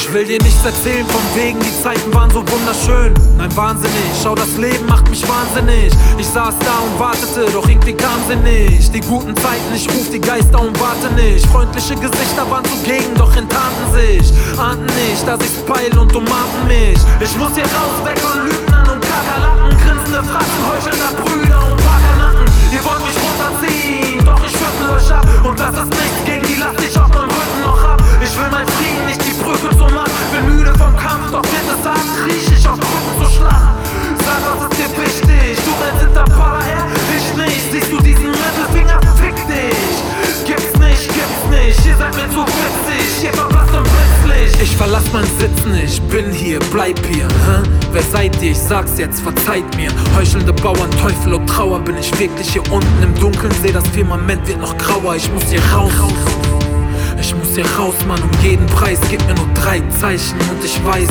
Ich will dir nichts erzählen von wegen, die Zeiten waren so wunderschön. Nein, wahnsinnig, schau, das Leben macht mich wahnsinnig. Ich saß da und wartete, doch irgendwie kam sie nicht. Die guten Zeiten, ich ruf die Geister und warte nicht. Freundliche Gesichter waren zugegen, doch enttarnten sich. Ahnten nicht, dass ich's peil und umarmten mich. Ich muss hier raus, weg von Lügnern und Kakerlaken. Grinsende Fratzen, heuchelnder Brüder und Pagernacken. Ihr wollt mich runterziehen, doch ich schüttel euch ab. Und das ist nichts gegen die Last, ich auf meinem Rücken noch hab. Ich will mein Frieden, nicht die Brücke zur Macht. Bin müde vom Kampf, doch bitte sag, kriech ich auf Brücken zur Schlacht. Sag, was ist dir wichtig? Du rennst hinter Power her, ich nicht. Siehst du diesen Mittelfinger? Fick dich. Gibt's nicht, ihr seid mir zu witzig. Ihr verblasst und plötzlich. Ich verlass meinen Sitz nicht, bin hier, bleib hier. Wer seid ihr? Ich sag's jetzt, verzeiht mir. Heuchelnde Bauern, Teufel und Trauer. Bin ich wirklich hier unten im Dunkeln? Seh, das Firmament wird noch grauer. Ich muss hier raus. Ich muss hier raus, Mann, um jeden Preis. Gib mir nur 3 Zeichen und ich weiß,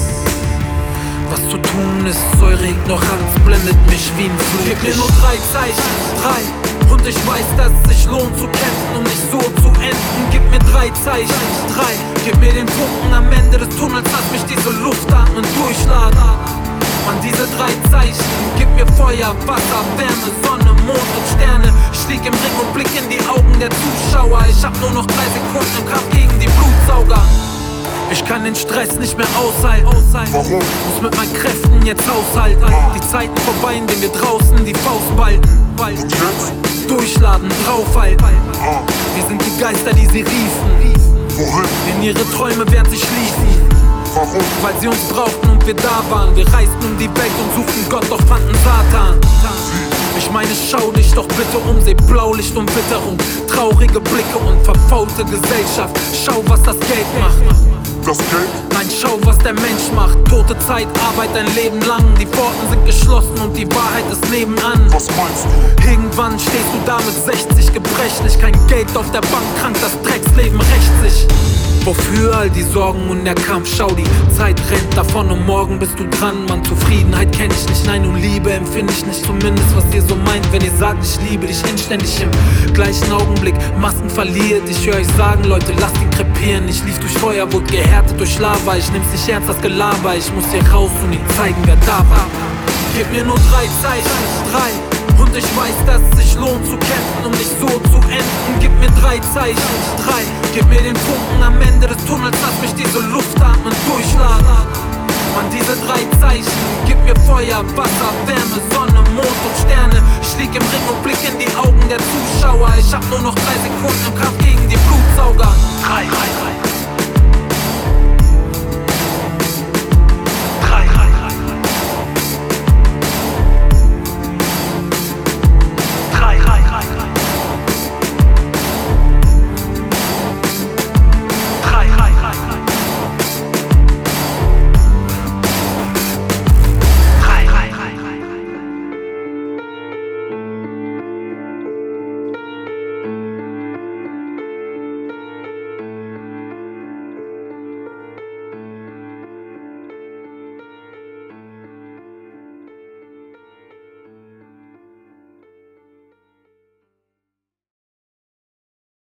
was zu tun ist. Eure Ignoranz blendet mich wie ein Flug. Gib mir nur 3 Zeichen, 3. Und ich weiß, dass es sich lohnt zu kämpfen, um nicht so zu enden. Gib mir 3 Zeichen, 3. Gib mir den Funken am Ende des Tunnels. Lass mich diese Luft atmen, durchladen. Mann, diese 3 Zeichen. Gib mir Feuer, Wasser, Wärme, Sonne, Mond und Sterne. Ich lieg im Ring und blick in die Augen der Zuschauer. Ich hab nur noch 3 Sekunden im Kampf gegen die Blutsauger. Ich kann den Stress nicht mehr aushalten. Warum? Muss mit meinen Kräften jetzt haushalten. Die Zeiten vorbei, in denen wir draußen die Faust balten. Und jetzt? Durchladen, draufhalten. Wir sind die Geister, die sie riefen. Wohin? In ihre Träume, während sie schliefen. Warum? Weil sie uns brauchten und wir da waren. Wir reisten um die Welt und suchten Gott, doch fanden Satan. Ich meine, schau dich doch bitte um, seh Blaulicht und Witterung, traurige Blicke und verfaulte Gesellschaft. Schau, was das Geld macht. Das Geld? Nein, schau, was der Mensch macht. Tote Zeit, Arbeit ein Leben lang. Die Pforten sind geschlossen und die Wahrheit ist nebenan. Was meinst du? Irgendwann stehst du da mit 60 gebrechlich. Kein Geld auf der Bank, krank, das Drecksleben rächt sich. Wofür all die Sorgen und der Kampf? Schau, die Zeit rennt davon und morgen bist du dran. Mann, Zufriedenheit kenn ich nicht, nein, und Liebe empfinde ich nicht. Zumindest, was ihr so meint, wenn ihr sagt, ich liebe dich inständig im gleichen Augenblick. Masken verliert, ich höre euch sagen, Leute, lasst ihn krepieren. Ich lief durch Feuer, wurde gehärtet durch Lava. Ich nehm's nicht ernst, das Gelaber. Ich muss hier raus und ihnen zeigen, wer da war. Gib mir nur 3 Zeichen, 3. Und ich weiß, dass es sich lohnt zu kämpfen, um nicht so zu enden. Gib mir 3 Zeichen, 3. Gib mir den Funken am Ende des Tunnels, lass mich diese Luft atmen, durchladen. Mann, diese 3 Zeichen. Gib mir Feuer, Wasser, Wärme, Sonne, Mond und Sterne. Ich lieg im Ring und blick in die Augen der Zuschauer. Ich hab nur noch 3 Sekunden im Kampf gegen die Blutsauger. 3.